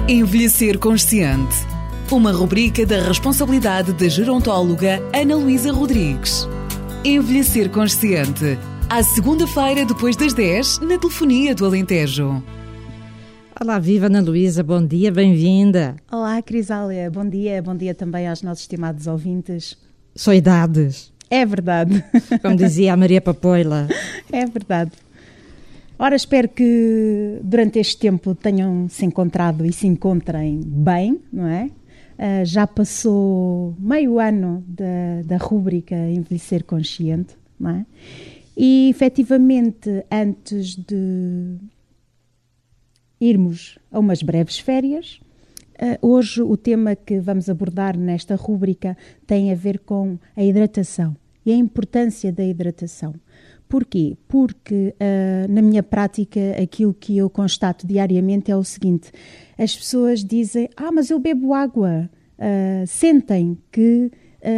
Envelhecer Consciente. Uma rubrica da responsabilidade da gerontóloga Ana Luísa Rodrigues. Envelhecer Consciente. À segunda-feira, depois das 10, na Telefonia do Alentejo. Olá, viva Ana Luísa, bom dia, bem-vinda. Olá, Crisália, bom dia também aos nossos estimados ouvintes. Só idades. É verdade. Como dizia a Maria Papoila. É verdade. Ora, espero que durante este tempo tenham se encontrado e se encontrem bem, não é? Já passou meio ano da rúbrica Envelhecer Consciente, não é? E, efetivamente, antes de irmos a umas breves férias, hoje o tema que vamos abordar nesta rúbrica tem a ver com a hidratação e a importância da hidratação. Porquê? Porque na minha prática aquilo que eu constato diariamente é o seguinte: as pessoas dizem, mas eu bebo água, sentem que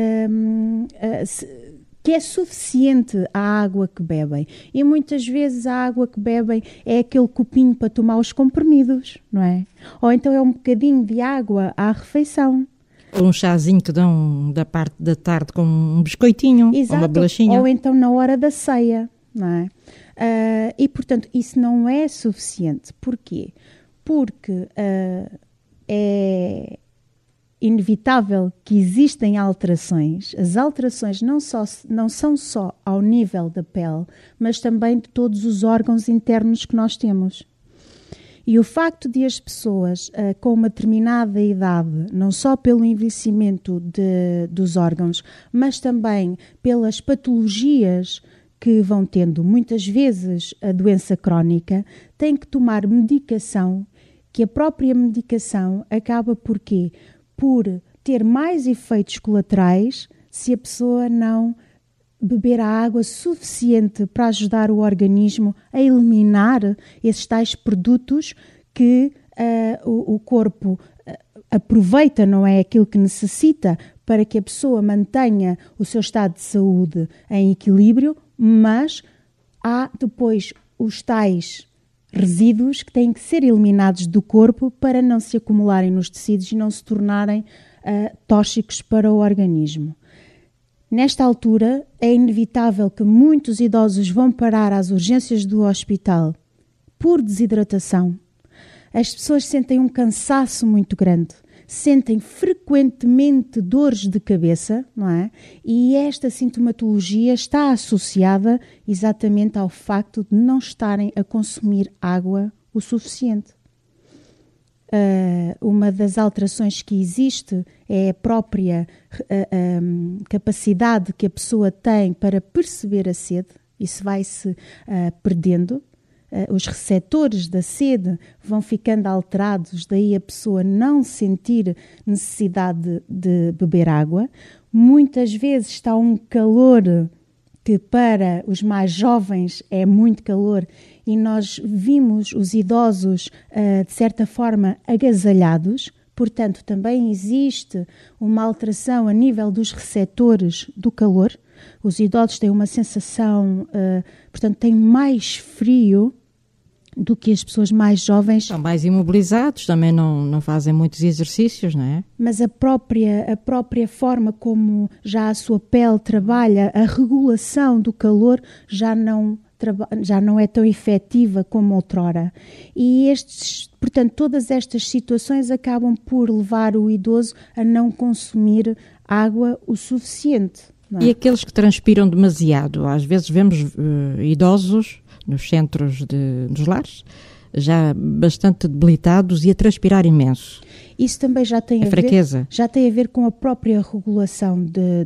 é suficiente a água que bebem. E muitas vezes a água que bebem é aquele copinho para tomar os comprimidos, não é? Ou então é um bocadinho de água à refeição. Ou um chazinho que dão da parte da tarde com um biscoitinho. Exato. Ou uma bolachinha. Ou então na hora da ceia, não é? E, portanto, isso não é suficiente. Porquê? Porque é inevitável que existem alterações. As alterações não são só ao nível da pele, mas também de todos os órgãos internos que nós temos. E o facto de as pessoas com uma determinada idade, não só pelo envelhecimento dos órgãos, mas também pelas patologias que vão tendo, muitas vezes a doença crónica, têm que tomar medicação, que a própria medicação acaba por quê? Por ter mais efeitos colaterais se a pessoa não beber a água suficiente para ajudar o organismo a eliminar esses tais produtos que o corpo aproveita, não é aquilo que necessita para que a pessoa mantenha o seu estado de saúde em equilíbrio, mas há depois os tais resíduos que têm que ser eliminados do corpo para não se acumularem nos tecidos e não se tornarem tóxicos para o organismo. Nesta altura, é inevitável que muitos idosos vão parar às urgências do hospital por desidratação. As pessoas sentem um cansaço muito grande, sentem frequentemente dores de cabeça, não é? E esta sintomatologia está associada exatamente ao facto de não estarem a consumir água o suficiente. Uma das alterações que existe é a própria capacidade que a pessoa tem para perceber a sede. Isso vai-se perdendo. Os receptores da sede vão ficando alterados, daí a pessoa não sentir necessidade de beber água. Muitas vezes está um calor que para os mais jovens é muito calor e nós vimos os idosos, de certa forma, agasalhados. Portanto, também existe uma alteração a nível dos receptores do calor. Os idosos têm uma sensação, portanto, têm mais frio do que as pessoas mais jovens. São mais imobilizados, também não fazem muitos exercícios, não é? Mas a própria forma como já a sua pele trabalha, a regulação do calor já não é tão efetiva como outrora. E portanto, todas estas situações acabam por levar o idoso a não consumir água o suficiente. Não é? E aqueles que transpiram demasiado? Às vezes vemos idosos nos centros dos lares, já bastante debilitados e a transpirar imenso. Isso também já tem já tem a ver com a própria regulação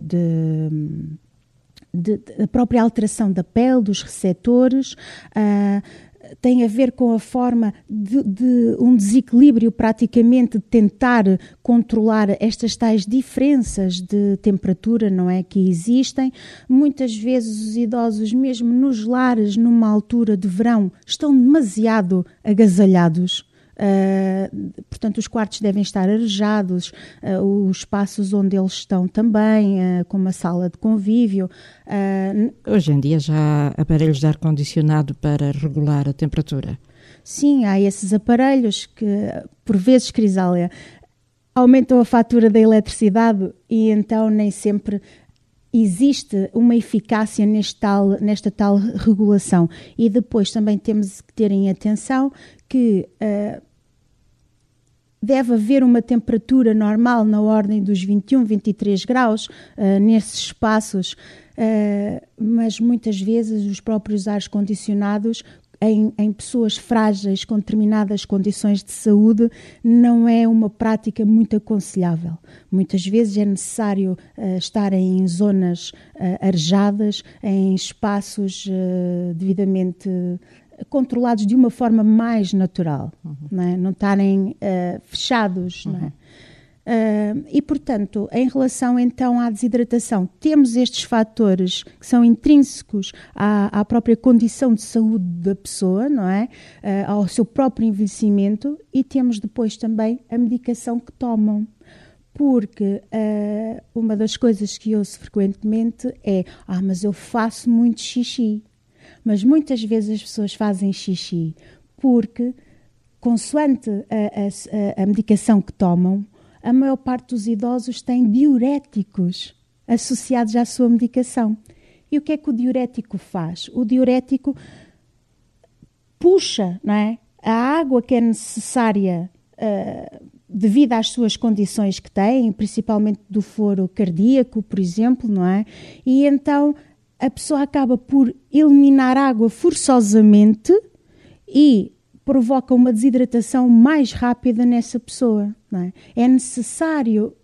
a própria alteração da pele, dos receptores, tem a ver com a forma de um desequilíbrio praticamente de tentar controlar estas tais diferenças de temperatura, não é, que existem. Muitas vezes os idosos, mesmo nos lares, numa altura de verão, estão demasiado agasalhados. Portanto, os quartos devem estar arejados, os espaços onde eles estão também, como a sala de convívio. Hoje em dia já há aparelhos de ar-condicionado para regular a temperatura. sim, há esses aparelhos que, por vezes, Crisália, aumentam a fatura da eletricidade e então nem sempre existe uma eficácia nesta tal regulação. E depois também temos que ter em atenção que deve haver uma temperatura normal na ordem dos 21, 23 graus nesses espaços, mas muitas vezes os próprios ares condicionados em pessoas frágeis com determinadas condições de saúde não é uma prática muito aconselhável. Muitas vezes é necessário estar em zonas arejadas, em espaços devidamente controlados de uma forma mais natural, não estarem fechados, não é? E, portanto, em relação então à desidratação, temos estes fatores que são intrínsecos à própria condição de saúde da pessoa, não é? Ao seu próprio envelhecimento, e temos depois também a medicação que tomam. Porque uma das coisas que ouço frequentemente é: mas eu faço muito xixi. Mas muitas vezes as pessoas fazem xixi porque, consoante a medicação que tomam, a maior parte dos idosos tem diuréticos associados à sua medicação. E o que é que o diurético faz? O diurético puxa, não é, a água que é necessária devido às suas condições que têm, principalmente do foro cardíaco, por exemplo, não é? E então a pessoa acaba por eliminar água forçosamente e provoca uma desidratação mais rápida nessa pessoa. Não é? É necessário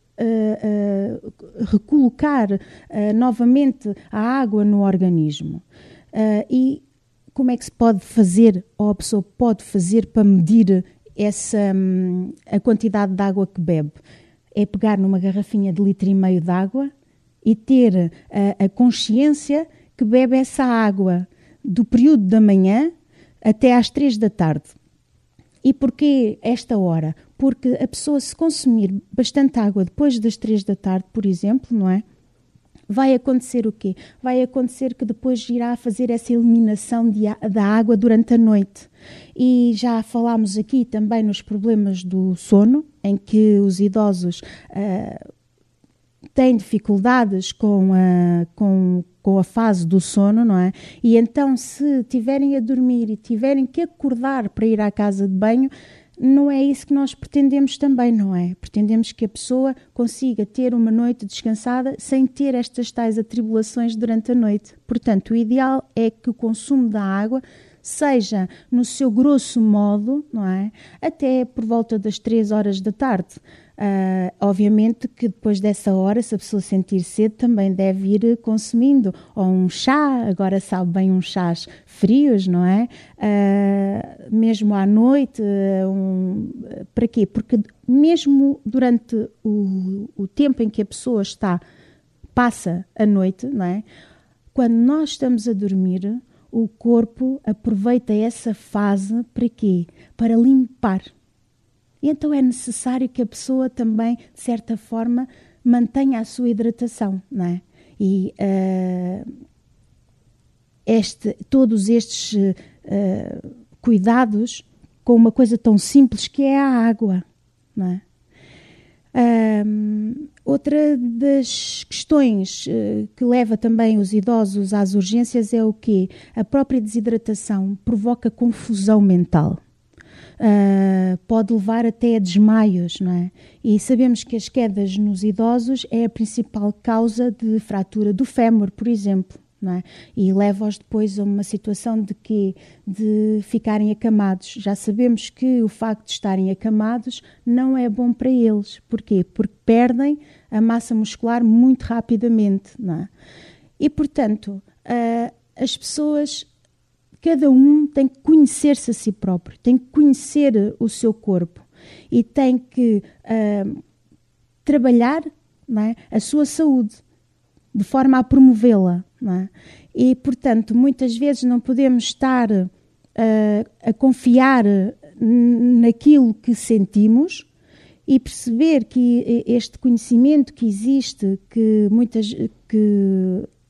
recolocar novamente a água no organismo. E como é que se pode fazer, ou a pessoa pode fazer para medir a quantidade de água que bebe? É pegar numa garrafinha de 1,5 litro de água e ter a consciência que bebe essa água do período da manhã até às 3 da tarde. E porquê esta hora? Porque a pessoa, se consumir bastante água depois das 3 da tarde, por exemplo, não é? Vai acontecer o quê? Vai acontecer que depois irá fazer essa eliminação da água durante a noite. E já falámos aqui também nos problemas do sono, em que os idosos têm dificuldades com a fase do sono, não é? E então, se tiverem a dormir e tiverem que acordar para ir à casa de banho, não é isso que nós pretendemos também, não é? Pretendemos que a pessoa consiga ter uma noite descansada sem ter estas tais atribulações durante a noite. Portanto, o ideal é que o consumo da água seja no seu grosso modo, não é? Até por volta das 3 horas da tarde. Obviamente que depois dessa hora, se a pessoa sentir sede, também deve ir consumindo ou um chá, agora sabe bem uns chás frios, não é? Mesmo à noite, para quê? Porque mesmo durante o tempo em que a pessoa passa a noite, não é? Quando nós estamos a dormir, o corpo aproveita essa fase para quê? Para limpar. E então é necessário que a pessoa também, de certa forma, mantenha a sua hidratação, não é? E todos estes cuidados com uma coisa tão simples que é a água, não é? Outra das questões que leva também os idosos às urgências é o quê? A própria desidratação provoca confusão mental. Pode levar até a desmaios, não é? E sabemos que as quedas nos idosos é a principal causa de fratura do fémur, por exemplo, não é? E leva-os depois a uma situação de ficarem acamados. Já sabemos que o facto de estarem acamados não é bom para eles. Porquê? Porque perdem a massa muscular muito rapidamente, não é? E, portanto, as pessoas... Cada um tem que conhecer-se a si próprio, tem que conhecer o seu corpo e tem que trabalhar, não é, a sua saúde de forma a promovê-la, não é? E, portanto, muitas vezes não podemos estar a confiar naquilo que sentimos e perceber que este conhecimento que existe, que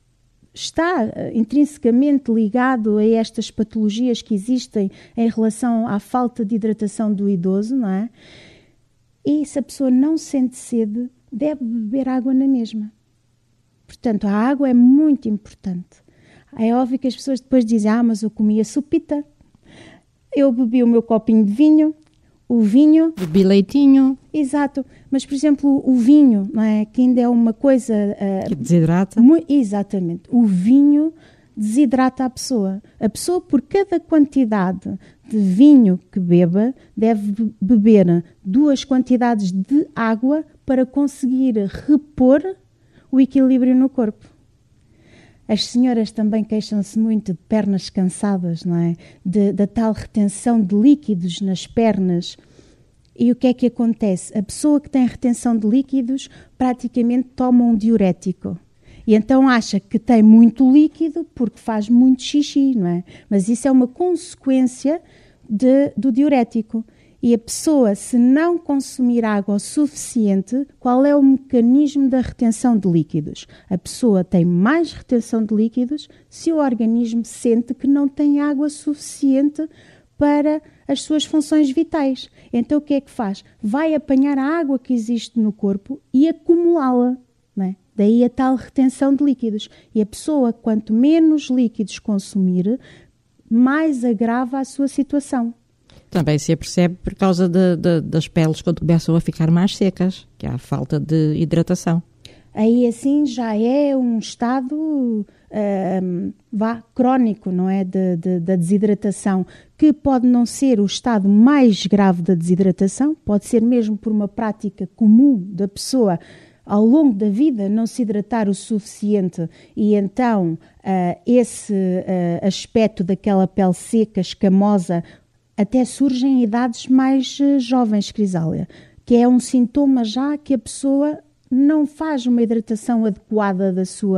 está intrinsecamente ligado a estas patologias que existem em relação à falta de hidratação do idoso, não é? E se a pessoa não sente sede, deve beber água na mesma. Portanto, a água é muito importante. É óbvio que as pessoas depois dizem, mas eu comia sopita, eu bebi o meu copinho de vinho, o vinho... Bebi leitinho. Exato. Mas, por exemplo, o vinho, não é? Que ainda é uma coisa... que desidrata. Exatamente. O vinho desidrata a pessoa. A pessoa, por cada quantidade de vinho que beba, deve beber 2 quantidades de água para conseguir repor o equilíbrio no corpo. As senhoras também queixam-se muito de pernas cansadas, não é? Da tal retenção de líquidos nas pernas. E o que é que acontece? A pessoa que tem retenção de líquidos praticamente toma um diurético. E então acha que tem muito líquido porque faz muito xixi, não é? Mas isso é uma consequência do diurético. E a pessoa, se não consumir água o suficiente, qual é o mecanismo da retenção de líquidos? A pessoa tem mais retenção de líquidos se o organismo sente que não tem água suficiente para as suas funções vitais. Então o que é que faz? Vai apanhar a água que existe no corpo e acumulá-la, não é? Daí a tal retenção de líquidos. E a pessoa, quanto menos líquidos consumir, mais agrava a sua situação. Também se apercebe por causa das peles quando começam a ficar mais secas, que há falta de hidratação. Aí assim já é um estado crónico, não é? Da desidratação, que pode não ser o estado mais grave da desidratação, pode ser mesmo por uma prática comum da pessoa ao longo da vida não se hidratar o suficiente e então esse aspecto daquela pele seca, escamosa, até surge em idades mais jovens, Crisália, que é um sintoma já que a pessoa não faz uma hidratação adequada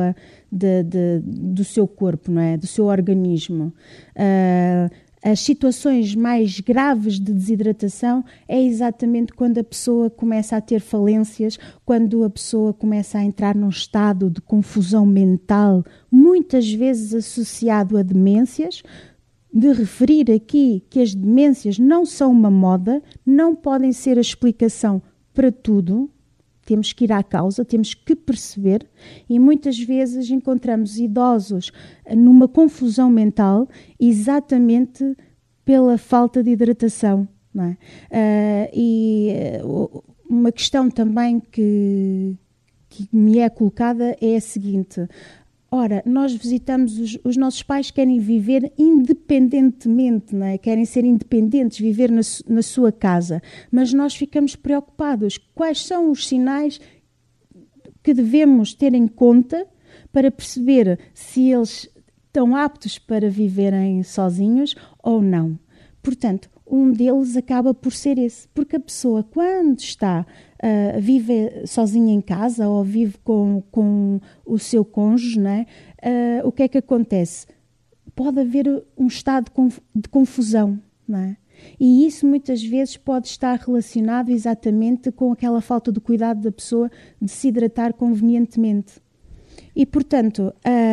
do seu corpo, não é? Do seu organismo. As situações mais graves de desidratação é exatamente quando a pessoa começa a ter falências, quando a pessoa começa a entrar num estado de confusão mental, muitas vezes associado a demências. De referir aqui que as demências não são uma moda, não podem ser a explicação para tudo. Temos que ir à causa, temos que perceber e muitas vezes encontramos idosos numa confusão mental exatamente pela falta de hidratação, não é? Uma questão também que me é colocada é a seguinte: ora, nós visitamos, os nossos pais querem viver independentemente, não é? Querem ser independentes, viver na sua casa, mas nós ficamos preocupados. Quais são os sinais que devemos ter em conta para perceber se eles estão aptos para viverem sozinhos ou não? Portanto, um deles acaba por ser esse, porque a pessoa, quando vive sozinha em casa ou vive com o seu cônjuge, não é? O que é que acontece? Pode haver um estado de confusão, não é? E isso muitas vezes pode estar relacionado exatamente com aquela falta de cuidado da pessoa de se hidratar convenientemente. E, portanto,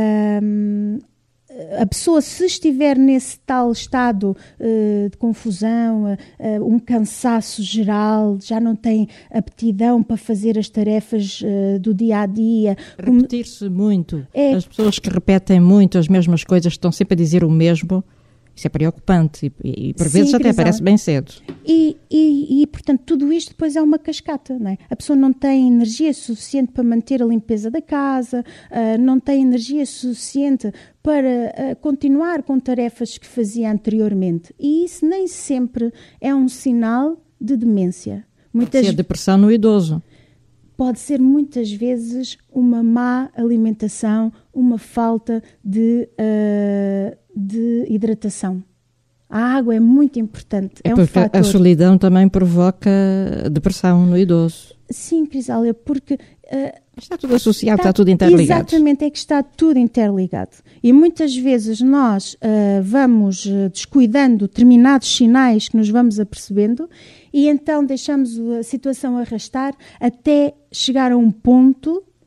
a pessoa, se estiver nesse tal estado de confusão, um cansaço geral, já não tem aptidão para fazer as tarefas do dia a dia. Repetir-se muito. As pessoas que repetem muito as mesmas coisas, estão sempre a dizer o mesmo. Isso é preocupante e por vezes até parece bem cedo. E, portanto, tudo isto depois é uma cascata, não é? A pessoa não tem energia suficiente para manter a limpeza da casa, não tem energia suficiente para continuar com tarefas que fazia anteriormente. E isso nem sempre é um sinal de demência. Pode ser depressão no idoso. Pode ser muitas vezes uma má alimentação, uma falta de hidratação. A água é muito importante. É porque um fator. A solidão também provoca depressão no idoso. Sim, Crisália, porque... está tudo associado, está tudo interligado. Exatamente, é que está tudo interligado. E muitas vezes nós vamos descuidando determinados sinais que nos vamos apercebendo e então deixamos a situação arrastar até chegar a um ponto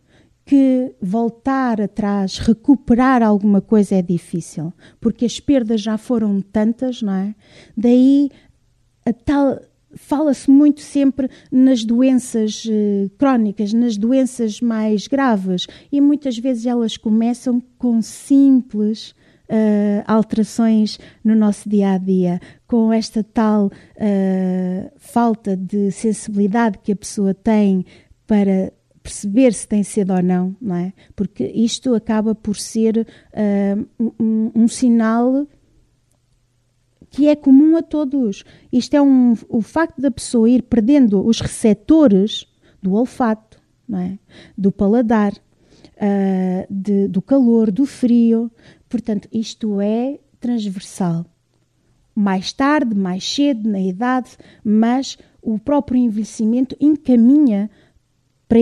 que voltar atrás, recuperar alguma coisa é difícil, porque as perdas já foram tantas, não é? Daí fala-se muito sempre nas doenças crónicas, nas doenças mais graves, e muitas vezes elas começam com simples alterações no nosso dia-a-dia, com esta tal falta de sensibilidade que a pessoa tem para perceber se tem sede ou não, não é? Porque isto acaba por ser um sinal que é comum a todos. Isto é o facto da pessoa ir perdendo os receptores do olfato, não é? Do paladar, do calor, do frio. Portanto, isto é transversal. Mais tarde, mais cedo, na idade, mas o próprio envelhecimento encaminha para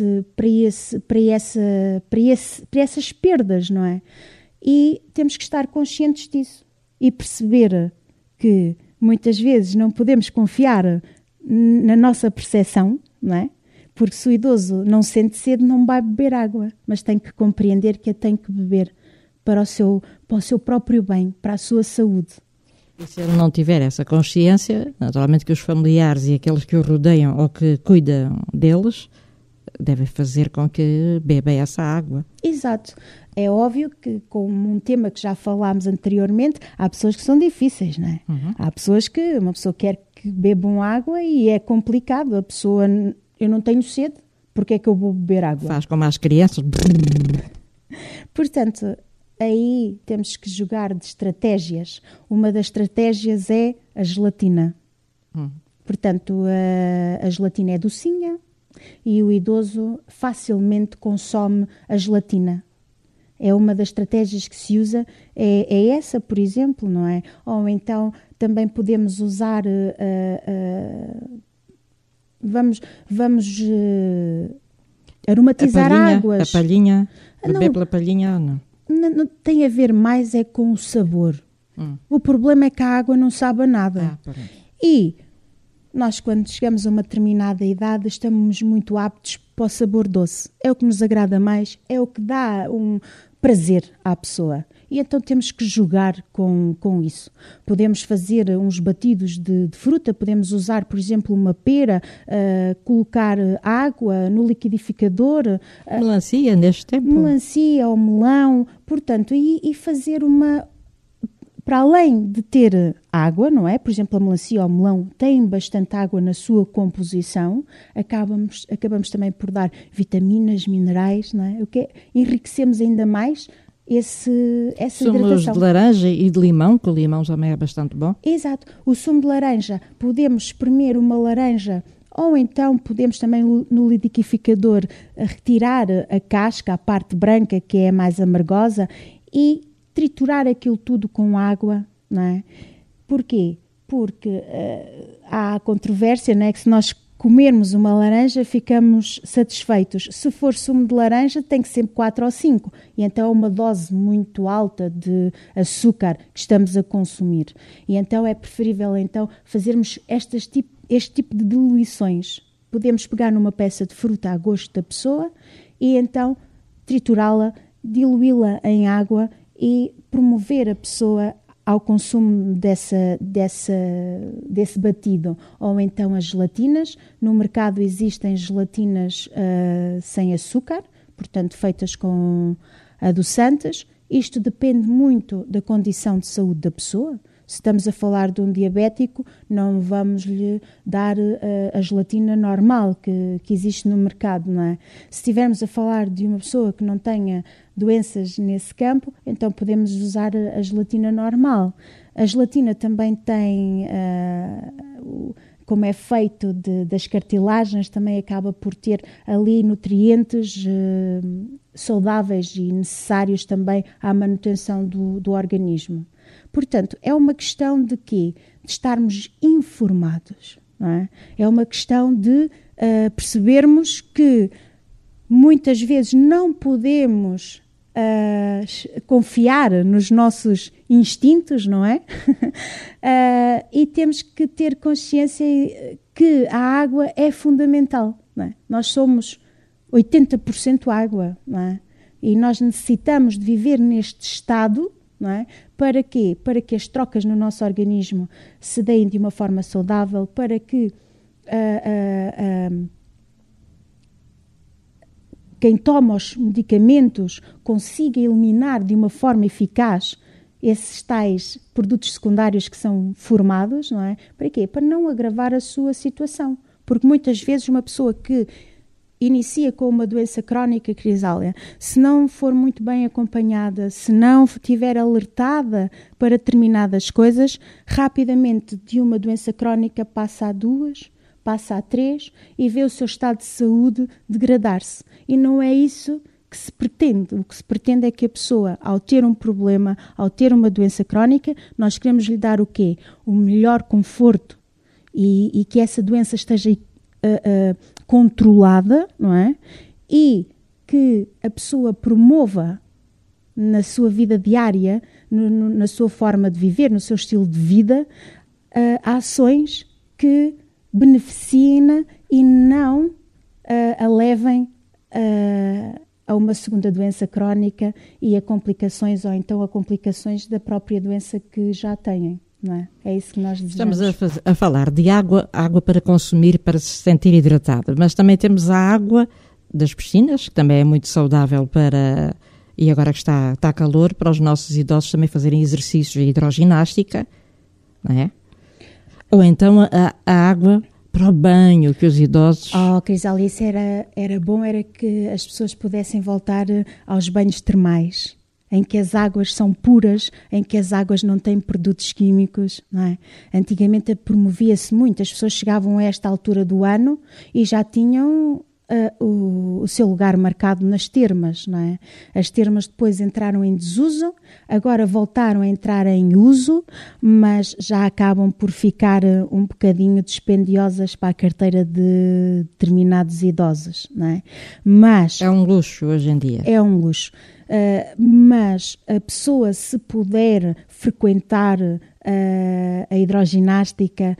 essas perdas, não é? E temos que estar conscientes disso e perceber que muitas vezes não podemos confiar na nossa percepção, não é? Porque se o idoso não sente sede, não vai beber água, mas tem que compreender que a tem que beber para o seu próprio bem, para a sua saúde. E se ele não tiver essa consciência, naturalmente que os familiares e aqueles que o rodeiam ou que cuidam deles devem fazer com que beba essa água. Exato. É óbvio que, como um tema que já falámos anteriormente, há pessoas que são difíceis, não é? Uhum. Há pessoas que uma pessoa quer que bebam água e é complicado. A pessoa, eu não tenho sede, porque é que eu vou beber água? Faz como as crianças. Portanto, aí temos que jogar de estratégias. Uma das estratégias é a gelatina. Portanto, a gelatina é docinha e o idoso facilmente consome a gelatina. É uma das estratégias que se usa, é essa, por exemplo, não é? Ou então também podemos usar, vamos aromatizar águas. A palhinha, beber pela palhinha, não? Não tem a ver mais é com o sabor. O problema é que a água não sabe a nada. E nós, quando chegamos a uma determinada idade, estamos muito aptos para o sabor doce. É o que nos agrada mais, é o que dá um prazer à pessoa. E então temos que jogar com isso. Podemos fazer uns batidos de fruta, podemos usar, por exemplo, uma pera, colocar água no liquidificador. Melancia, neste tempo. Melancia ou melão, portanto, e fazer para além de ter água, não é? Por exemplo, a melancia ou o melão tem bastante água na sua composição, acabamos também por dar vitaminas, minerais, não é? Enriquecemos ainda mais essa hidratação. Sumos de laranja e de limão, que o limão também é bastante bom. Exato. O sumo de laranja, podemos espremer uma laranja ou então podemos também no liquidificador retirar a casca, a parte branca que é mais amargosa e triturar aquilo tudo com água, não é? Porquê? Porque há controvérsia, não é? Que se nós comermos uma laranja ficamos satisfeitos. Se for sumo de laranja tem que ser 4 ou 5 e então é uma dose muito alta de açúcar que estamos a consumir. E então é preferível então fazermos este tipo de diluições. Podemos pegar numa peça de fruta a gosto da pessoa e então triturá-la, diluí-la em água e promover a pessoa ao consumo desse batido. Ou então as gelatinas. No mercado existem gelatinas sem açúcar, portanto feitas com adoçantes. Isto depende muito da condição de saúde da pessoa. Se estamos a falar de um diabético, não vamos lhe dar a gelatina normal que existe no mercado, não é? Se estivermos a falar de uma pessoa que não tenha doenças nesse campo, então podemos usar a gelatina normal. A gelatina também tem, como é feito das cartilagens, também acaba por ter ali nutrientes saudáveis e necessários também à manutenção do organismo. Portanto, é uma questão de quê? De estarmos informados, não é? É uma questão de percebermos que muitas vezes não podemos confiar nos nossos instintos, não é? E temos que ter consciência que a água é fundamental, não é? Nós somos 80% água, não é? E nós necessitamos de viver neste estado, não é? Para quê? Para que as trocas no nosso organismo se deem de uma forma saudável, para que quem toma os medicamentos consiga eliminar de uma forma eficaz esses tais produtos secundários que são formados, não é? Para quê? Para não agravar a sua situação. Porque muitas vezes uma pessoa que inicia com uma doença crónica, Crisália, se não for muito bem acompanhada, se não estiver alertada para determinadas coisas, rapidamente de uma doença crónica passa a 2, passa a 3 e vê o seu estado de saúde degradar-se. E não é isso que se pretende. O que se pretende é que a pessoa, ao ter um problema, ao ter uma doença crónica, nós queremos lhe dar o quê? O melhor conforto e que essa doença esteja controlada, não é? E que a pessoa promova na sua vida diária, na sua forma de viver, no seu estilo de vida, ações que beneficiem e não a levem a uma segunda doença crónica e a complicações, ou então a complicações da própria doença que já têm. Não é? É isso que nós desejamos. Estamos a falar de água para consumir, para se sentir hidratado, mas também temos a água das piscinas, que também é muito saudável para, e agora que está calor, para os nossos idosos também fazerem exercícios de hidroginástica, não é? Ou então a água para o banho, que os idosos... Crisália, isso era bom, era que as pessoas pudessem voltar aos banhos termais, em que as águas são puras, em que as águas não têm produtos químicos, não é? Antigamente promovia-se muito, as pessoas chegavam a esta altura do ano e já tinham o seu lugar marcado nas termas, não é? As termas depois entraram em desuso, agora voltaram a entrar em uso, mas já acabam por ficar um bocadinho dispendiosas para a carteira de determinados idosos, não é? Mas é um luxo hoje em dia. É um luxo. Mas a pessoa, se puder frequentar a hidroginástica,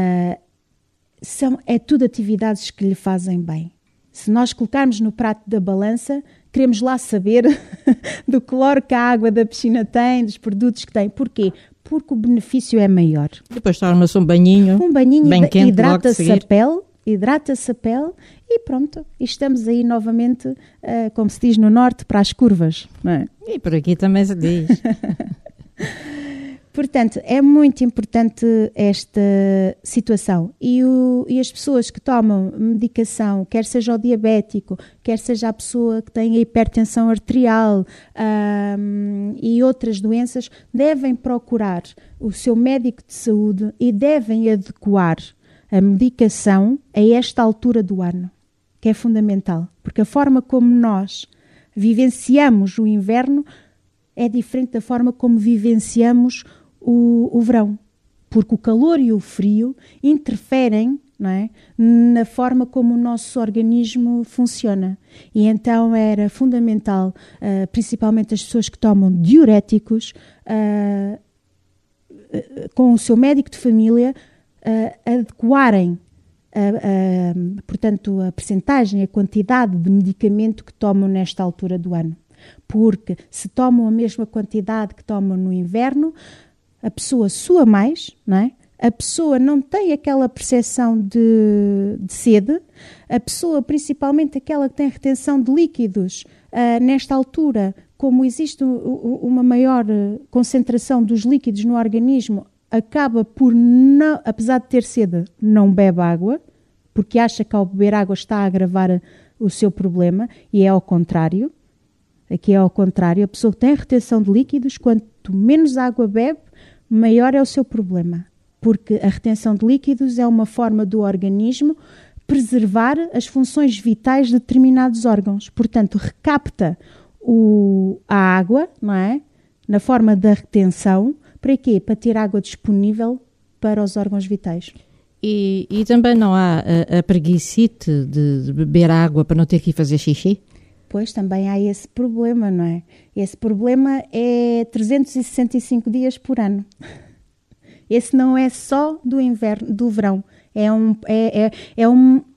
é tudo atividades que lhe fazem bem. Se nós colocarmos no prato da balança, queremos lá saber do cloro que a água da piscina tem, dos produtos que tem. Porquê? Porque o benefício é maior. Depois torna-se um banhinho bem quente, hidrata-se a pele e pronto. E estamos aí novamente, como se diz no norte, para as curvas. Não é? E por aqui também se diz. Portanto, é muito importante esta situação. E as pessoas que tomam medicação, quer seja o diabético, quer seja a pessoa que tem a hipertensão arterial e outras doenças, devem procurar o seu médico de saúde e devem adequar a medicação a esta altura do ano, que é fundamental. Porque a forma como nós vivenciamos o inverno é diferente da forma como vivenciamos o verão, porque o calor e o frio interferem, não é, na forma como o nosso organismo funciona. E então era fundamental, principalmente as pessoas que tomam diuréticos, com o seu médico de família, adequarem portanto, a percentagem, a quantidade de medicamento que tomam nesta altura do ano. Porque se tomam a mesma quantidade que tomam no inverno, a pessoa sua mais, não é? A pessoa não tem aquela percepção de sede, a pessoa, principalmente aquela que tem retenção de líquidos, nesta altura, como existe uma maior concentração dos líquidos no organismo, acaba por, não, apesar de ter sede, não bebe água, porque acha que ao beber água está a agravar o seu problema, e é ao contrário. Aqui é ao contrário, a pessoa que tem retenção de líquidos, quanto menos água bebe, maior é o seu problema. Porque a retenção de líquidos é uma forma do organismo preservar as funções vitais de determinados órgãos. Portanto, recapta a água, não é? Na forma da retenção. Para quê? Para ter água disponível para os órgãos vitais. E também não há a preguicite de beber água para não ter que ir fazer xixi? Pois, também há esse problema, não é? Esse problema é 365 dias por ano. Esse não é só do inverno, do verão. É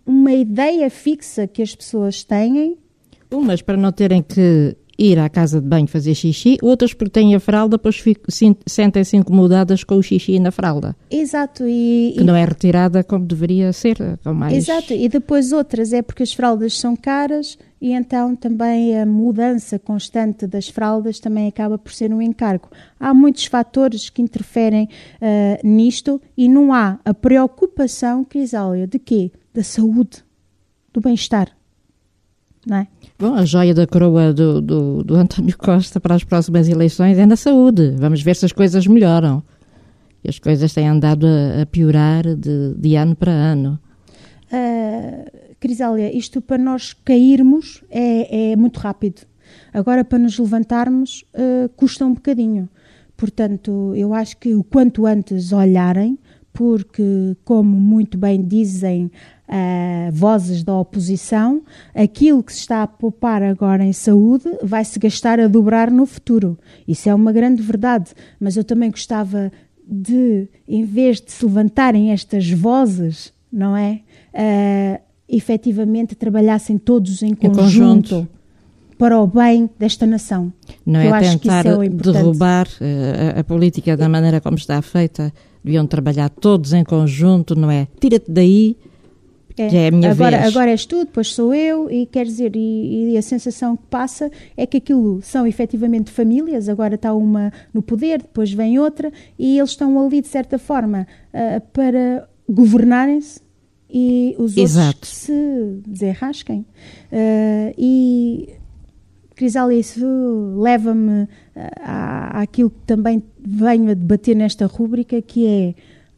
uma ideia fixa que as pessoas têm. Umas para não terem que ir à casa de banho fazer xixi, outras porque têm a fralda, depois sentem-se incomodadas com o xixi na fralda. Exato. Que não é retirada como deveria ser. Com mais... Exato, e depois outras é porque as fraldas são caras e então também a mudança constante das fraldas também acaba por ser um encargo. Há muitos fatores que interferem nisto e não há a preocupação, Crisália, de quê? Da saúde, do bem-estar. Não é? Bom, a joia da coroa do António Costa para as próximas eleições é na saúde. Vamos ver se as coisas melhoram. E as coisas têm andado a piorar de ano para ano. Crisália, isto para nós cairmos é muito rápido. Agora, para nos levantarmos, custa um bocadinho. Portanto, eu acho que o quanto antes olharem, porque, como muito bem dizem vozes da oposição, aquilo que se está a poupar agora em saúde vai-se gastar a dobrar no futuro. Isso é uma grande verdade, mas eu também gostava de, em vez de se levantarem estas vozes, não é? Efetivamente trabalhassem todos em conjunto para o bem desta nação. Não é tentar derrubar a política da maneira como está feita. Deviam trabalhar todos em conjunto, não é? Tira-te daí, já é a minha vez. Agora és tu, depois sou eu, e quer dizer, e a sensação que passa é que aquilo são efetivamente famílias, agora está uma no poder, depois vem outra, e eles estão ali de certa forma para governarem-se e os outros que se desenrasquem. E, Crisália, isso leva-me àquilo que também venho a debater nesta rúbrica, que é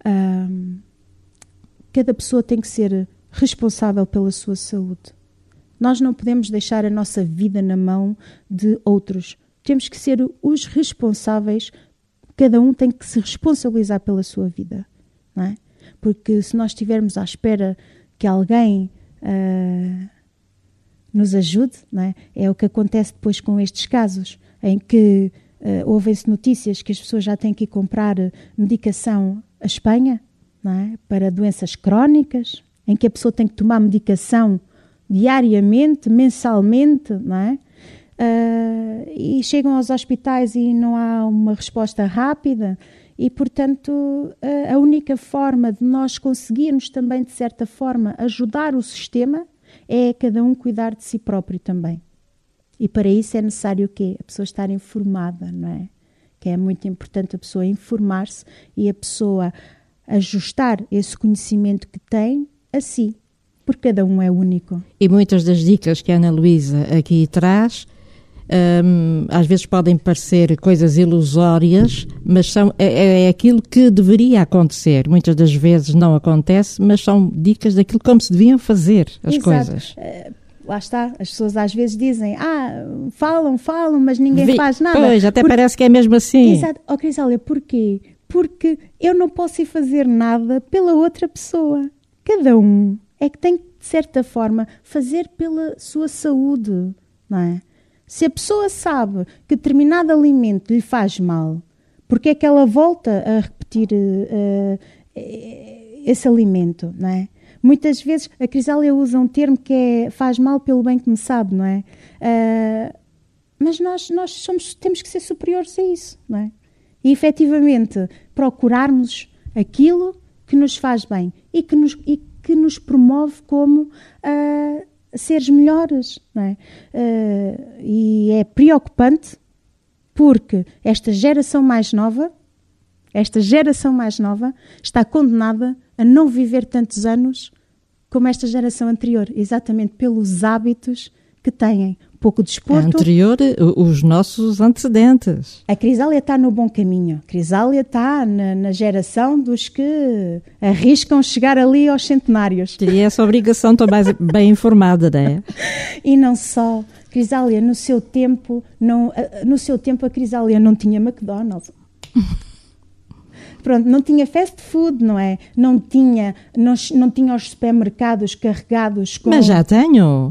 cada pessoa tem que ser responsável pela sua saúde. Nós não podemos deixar a nossa vida na mão de outros. Temos que ser os responsáveis, cada um tem que se responsabilizar pela sua vida, não é? Porque se nós estivermos à espera que alguém nos ajude, não é? É o que acontece depois com estes casos, em que ouvem-se notícias que as pessoas já têm que ir comprar medicação à Espanha, não é? Para doenças crónicas, em que a pessoa tem que tomar medicação diariamente, mensalmente, não é? E chegam aos hospitais e não há uma resposta rápida e, portanto, a única forma de nós conseguirmos também, de certa forma, ajudar o sistema é cada um cuidar de si próprio também. E para isso é necessário o quê? A pessoa estar informada, não é? Que é muito importante a pessoa informar-se e a pessoa ajustar esse conhecimento que tem a si, porque cada um é único. E muitas das dicas que a Ana Luísa aqui traz, às vezes podem parecer coisas ilusórias, mas é aquilo que deveria acontecer. Muitas das vezes não acontece, mas são dicas daquilo como se deviam fazer as coisas. Lá está, as pessoas às vezes dizem, falam, mas ninguém faz nada. Pois, até parece que é mesmo assim. Exato. Crisália, porquê? Porque eu não posso ir fazer nada pela outra pessoa. Cada um é que tem que, de certa forma, fazer pela sua saúde, não é? Se a pessoa sabe que determinado alimento lhe faz mal, porque é que ela volta a repetir esse alimento, não é? Muitas vezes a Crisália usa um termo que é faz mal pelo bem que me sabe, não é? Mas nós temos que ser superiores a isso, não é? E efetivamente procurarmos aquilo que nos faz bem e que nos promove como seres melhores, não é? E é preocupante porque esta geração mais nova está condenada a não viver tantos anos como esta geração anterior, exatamente pelos hábitos que têm. Pouco desporto. Anterior, os nossos antecedentes. A Crisália está no bom caminho. A Crisália está na geração dos que arriscam chegar ali aos centenários. E essa obrigação, estou mais bem informada, não é? E não só. Crisália, no seu tempo a Crisália não tinha McDonald's. Pronto, não tinha fast food, não é? Não tinha os supermercados carregados com... Mas já tenho.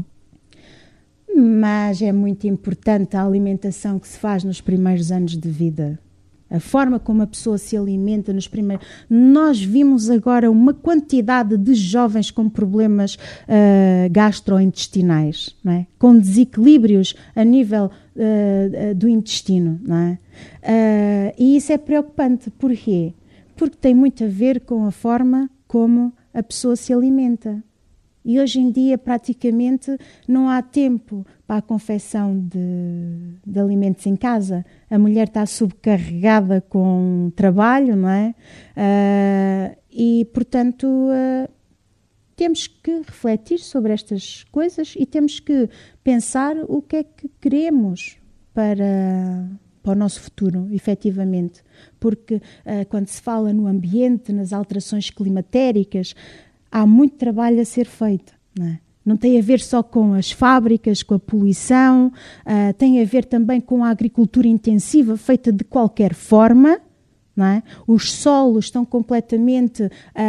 Mas é muito importante a alimentação que se faz nos primeiros anos de vida. A forma como a pessoa se alimenta nos primeiros... Nós vimos agora uma quantidade de jovens com problemas gastrointestinais, não é? Com desequilíbrios a nível do intestino, não é? E isso é preocupante. Porquê? Porque tem muito a ver com a forma como a pessoa se alimenta. E hoje em dia, praticamente, não há tempo para a confecção de alimentos em casa. A mulher está subcarregada com trabalho, não é? E, portanto, temos que refletir sobre estas coisas e temos que pensar o que é que queremos para o nosso futuro, efetivamente. Porque quando se fala no ambiente, nas alterações climatéricas, há muito trabalho a ser feito, não é? Não tem a ver só com as fábricas, com a poluição, tem a ver também com a agricultura intensiva, feita de qualquer forma, não é? Os solos estão completamente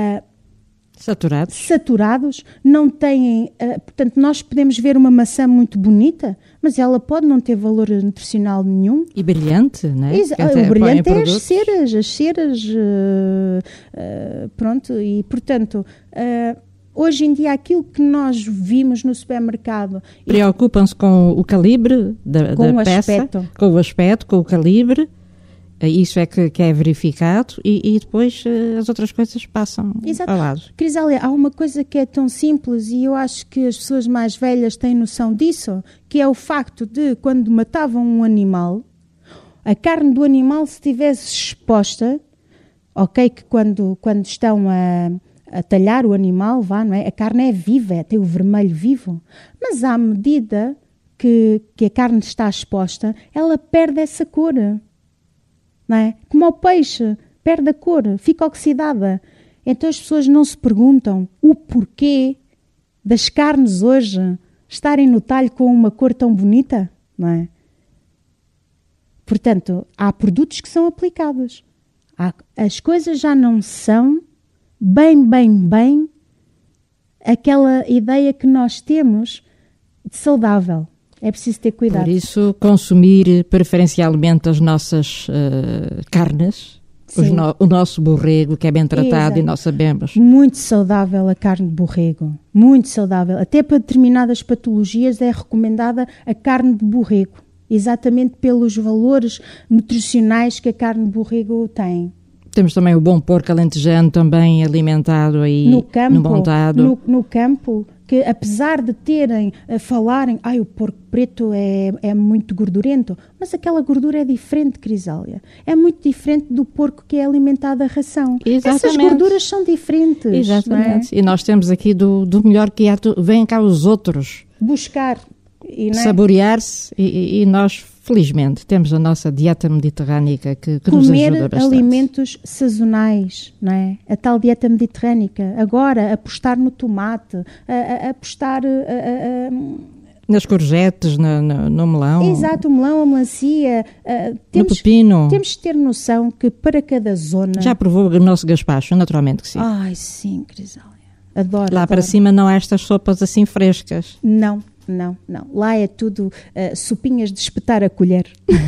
saturados, não têm... portanto, nós podemos ver uma maçã muito bonita, mas ela pode não ter valor nutricional nenhum. E brilhante, não é? O brilhante é as ceras, pronto, e portanto... hoje em dia, aquilo que nós vimos no supermercado... Preocupam-se com o calibre da peça, com o aspecto, com o calibre. Isso é que é verificado e depois as outras coisas passam ao lado. Crisália, há uma coisa que é tão simples e eu acho que as pessoas mais velhas têm noção disso, que é o facto de, quando matavam um animal, a carne do animal, se estivesse exposta, ok, que quando estão a talhar o animal, não é? A carne é viva, tem o vermelho vivo, mas à medida que a carne está exposta, ela perde essa cor. Não é? Como o peixe, perde a cor, fica oxidada. Então as pessoas não se perguntam o porquê das carnes hoje estarem no talho com uma cor tão bonita, não é? Portanto, há produtos que são aplicados. As coisas já não são bem aquela ideia que nós temos de saudável. É preciso ter cuidado. Por isso, consumir preferencialmente as nossas carnes, o nosso borrego, que é bem tratado. Exato. E nós sabemos. Muito saudável a carne de borrego. Muito saudável. Até para determinadas patologias é recomendada a carne de borrego. Exatamente pelos valores nutricionais que a carne de borrego tem. Temos também o bom porco alentejano também alimentado aí no campo, montado. No campo, que apesar de falarem, o porco preto é muito gordurento, mas aquela gordura é diferente, Crisália. É muito diferente do porco que é alimentado a ração. Exatamente. Essas gorduras são diferentes. Exatamente. Não é? E nós temos aqui do melhor que há, vêm cá os outros. Buscar. Saborear-se e nós, felizmente, temos a nossa dieta mediterrânica que nos ajuda bastante. Comer alimentos sazonais, não é? A tal dieta mediterrânica. Agora, apostar no tomate, apostar... nas courgettes, no melão. Exato, o melão, a melancia. No pepino. Temos de ter noção que para cada zona... Já provou o nosso gaspacho? Naturalmente que sim. Ai, sim, Crisália. Adoro. Lá para cima não há estas sopas assim frescas. Não. Lá é tudo sopinhas de espetar a colher.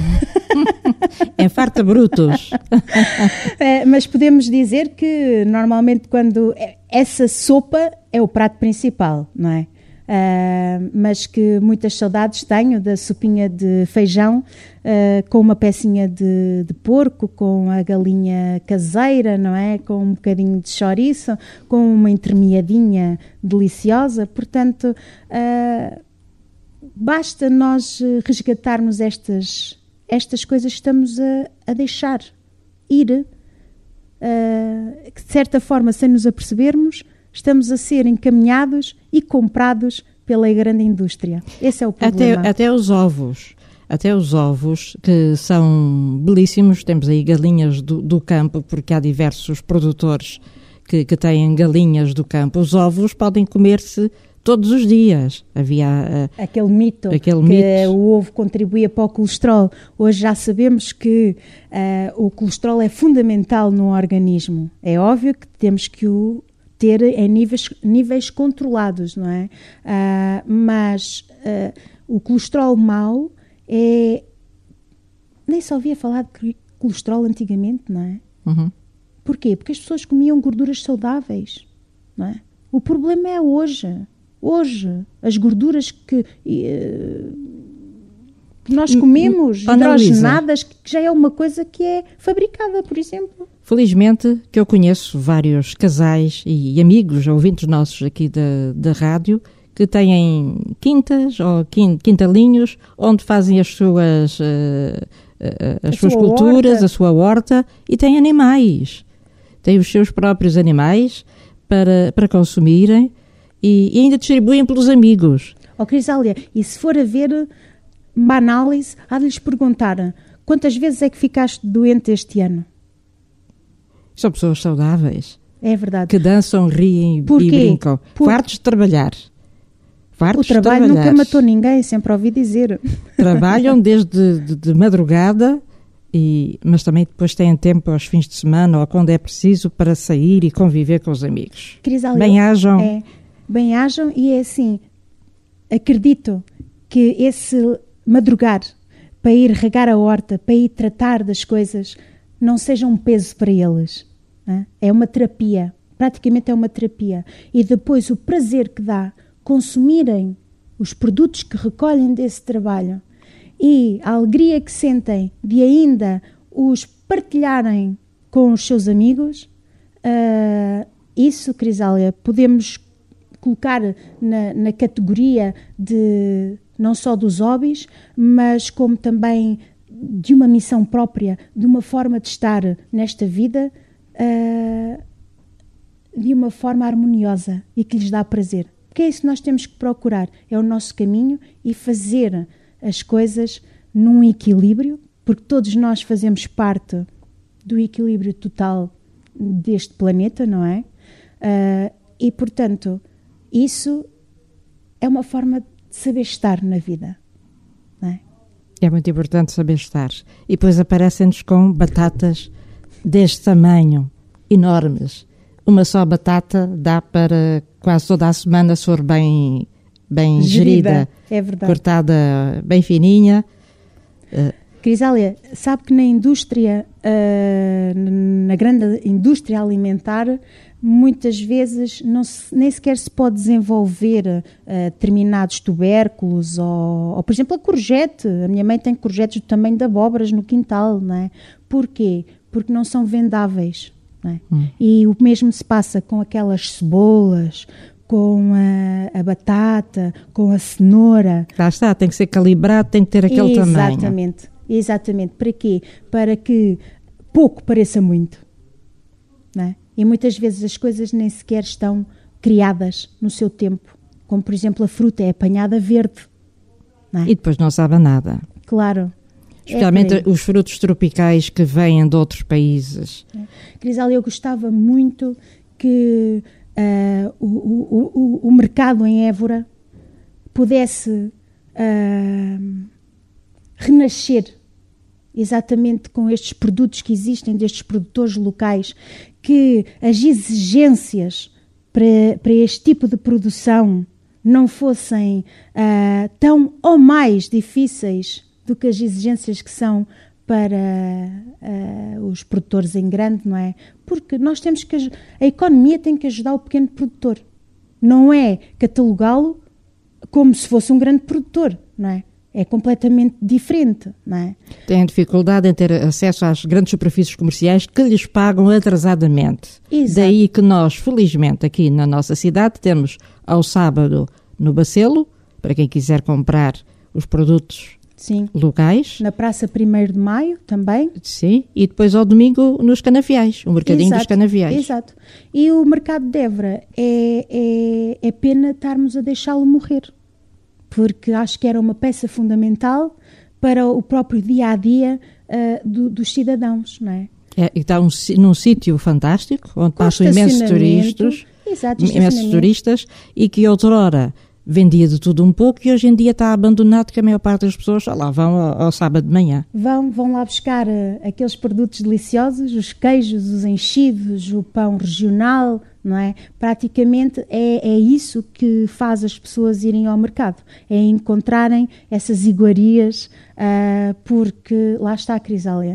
É farta brutos. Mas podemos dizer que normalmente quando essa sopa é o prato principal, não é? Mas que muitas saudades tenho da sopinha de feijão com uma pecinha de porco, com a galinha caseira, não é? Com um bocadinho de chouriço, com uma entremeadinha deliciosa. Portanto, basta nós resgatarmos estas coisas que estamos a deixar ir, que de certa forma, sem nos apercebermos, estamos a ser encaminhados e comprados pela grande indústria. Esse é o problema. Até os ovos, que são belíssimos. Temos aí galinhas do campo, porque há diversos produtores que têm galinhas do campo. Os ovos podem comer-se todos os dias. Havia aquele mito que o ovo contribuía para o colesterol. Hoje já sabemos que o colesterol é fundamental no organismo. É óbvio que temos que o ter em níveis controlados, não é? Mas o colesterol mau é... Nem só ouvia falar de colesterol antigamente, não é? Uhum. Porquê? Porque as pessoas comiam gorduras saudáveis, não é? O problema é hoje. Hoje, as gorduras que nós comemos, hidrogenadas, que já é uma coisa que é fabricada, por exemplo. Felizmente que eu conheço vários casais e amigos, ouvintes nossos aqui da rádio, que têm quintas ou quintalinhos onde fazem as suas culturas, horta. A sua horta, e têm animais. Têm os seus próprios animais para consumirem e ainda distribuem pelos amigos. Crisália, e se for a ver uma análise, há de lhes perguntar quantas vezes é que ficaste doente este ano? São pessoas saudáveis. É verdade. Que dançam, riem e brincam. Fartos de trabalhar. O trabalho nunca matou ninguém, sempre ouvi dizer. Trabalham desde de madrugada, mas também depois têm tempo aos fins de semana ou quando é preciso para sair e conviver com os amigos. Crisália, bem-ajam. Bem-ajam, e é assim, acredito que esse madrugar para ir regar a horta, para ir tratar das coisas, não seja um peso para eles. É uma terapia, praticamente é uma terapia. E depois o prazer que dá consumirem os produtos que recolhem desse trabalho e a alegria que sentem de ainda os partilharem com os seus amigos, isso, Crisália, podemos colocar na categoria de não só dos hobbies, mas como também de uma missão própria, de uma forma de estar nesta vida de uma forma harmoniosa e que lhes dá prazer. Porque é isso que nós temos que procurar, é o nosso caminho e fazer as coisas num equilíbrio, porque todos nós fazemos parte do equilíbrio total deste planeta, não é? E, portanto, isso é uma forma de saber estar na vida, não é? É muito importante saber estar. E depois aparecem-nos com batatas deste tamanho, enormes. Uma só batata dá para quase toda a semana, se for bem gerida, é verdade. Cortada bem fininha. Crisália, sabe que na indústria, na grande indústria alimentar, muitas vezes nem sequer se pode desenvolver determinados tubérculos ou, por exemplo, a courgette. A minha mãe tem courgettes do tamanho de abóboras no quintal, não é? Porquê? Porque não são vendáveis. Não é? E o mesmo se passa com aquelas cebolas, com a batata, com a cenoura. Lá está, tem que ser calibrado, tem que ter aquele tamanho. Exatamente. Para quê? Para que pouco pareça muito. Não é? E muitas vezes as coisas nem sequer estão criadas no seu tempo. Como, por exemplo, a fruta é apanhada verde. Não é? E depois não sabe nada. Claro. Especialmente os frutos tropicais que vêm de outros países. Crisália, eu gostava muito que o mercado em Évora pudesse renascer exatamente com estes produtos que existem, destes produtores locais, que as exigências para este tipo de produção não fossem tão ou mais difíceis do que as exigências que são para os produtores em grande, não é? Porque nós temos que... A economia tem que ajudar o pequeno produtor. Não é catalogá-lo como se fosse um grande produtor, não é? É completamente diferente, não é? Têm dificuldade em ter acesso às grandes superfícies comerciais que lhes pagam atrasadamente. Exato. Daí que nós, felizmente, aqui na nossa cidade, temos ao sábado no Bacelo, para quem quiser comprar os produtos... Sim. Locais. Na Praça 1º de Maio também. Sim, e depois ao domingo nos Canaviais, o mercadinho dos Canaviais. Exato. E o mercado de Évora é pena estarmos a deixá-lo morrer, porque acho que era uma peça fundamental para o próprio dia-a-dia dos cidadãos, não é? E está num sítio fantástico, onde passam imensos turistas. Exato, imensos turistas, e que outrora vendia de tudo um pouco e hoje em dia está abandonado, que a maior parte das pessoas lá vão ao sábado de manhã. Vão lá buscar aqueles produtos deliciosos, os queijos, os enchidos, o pão regional, não é? Praticamente é isso que faz as pessoas irem ao mercado, é encontrarem essas iguarias, porque lá está a Crisália.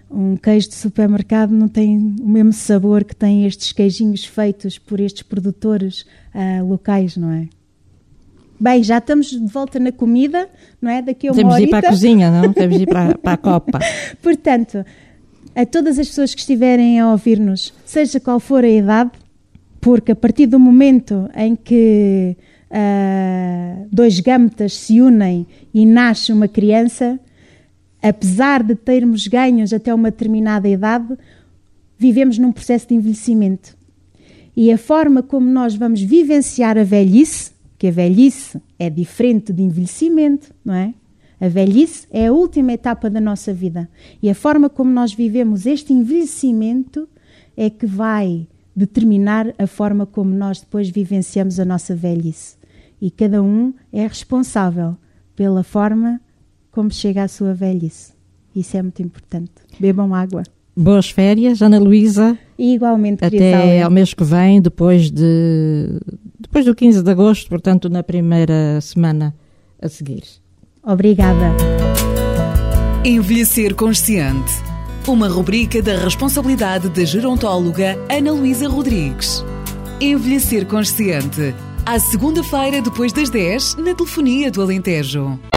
Um queijo de supermercado não tem o mesmo sabor que têm estes queijinhos feitos por estes produtores locais, não é? Bem, já estamos de volta na comida, não é? Daqui a uma Temos de ir horita. para a cozinha, não? Temos de ir para a copa. Portanto, a todas as pessoas que estiverem a ouvir-nos, seja qual for a idade, porque a partir do momento em que dois gametas se unem e nasce uma criança, apesar de termos ganhos até uma determinada idade, vivemos num processo de envelhecimento. E a forma como nós vamos vivenciar a velhice, que a velhice é diferente de envelhecimento, não é? A velhice é a última etapa da nossa vida. E a forma como nós vivemos este envelhecimento é que vai determinar a forma como nós depois vivenciamos a nossa velhice. E cada um é responsável pela forma como chega à sua velhice. Isso é muito importante. Bebam água. Boas férias, Ana Luísa. E igualmente, até ao mês que vem, depois do 15 de agosto, portanto, na primeira semana a seguir. Obrigada. Envelhecer Consciente. Uma rubrica da responsabilidade da gerontóloga Ana Luísa Rodrigues. Envelhecer Consciente. À segunda-feira, depois das 10, na Telefonia do Alentejo.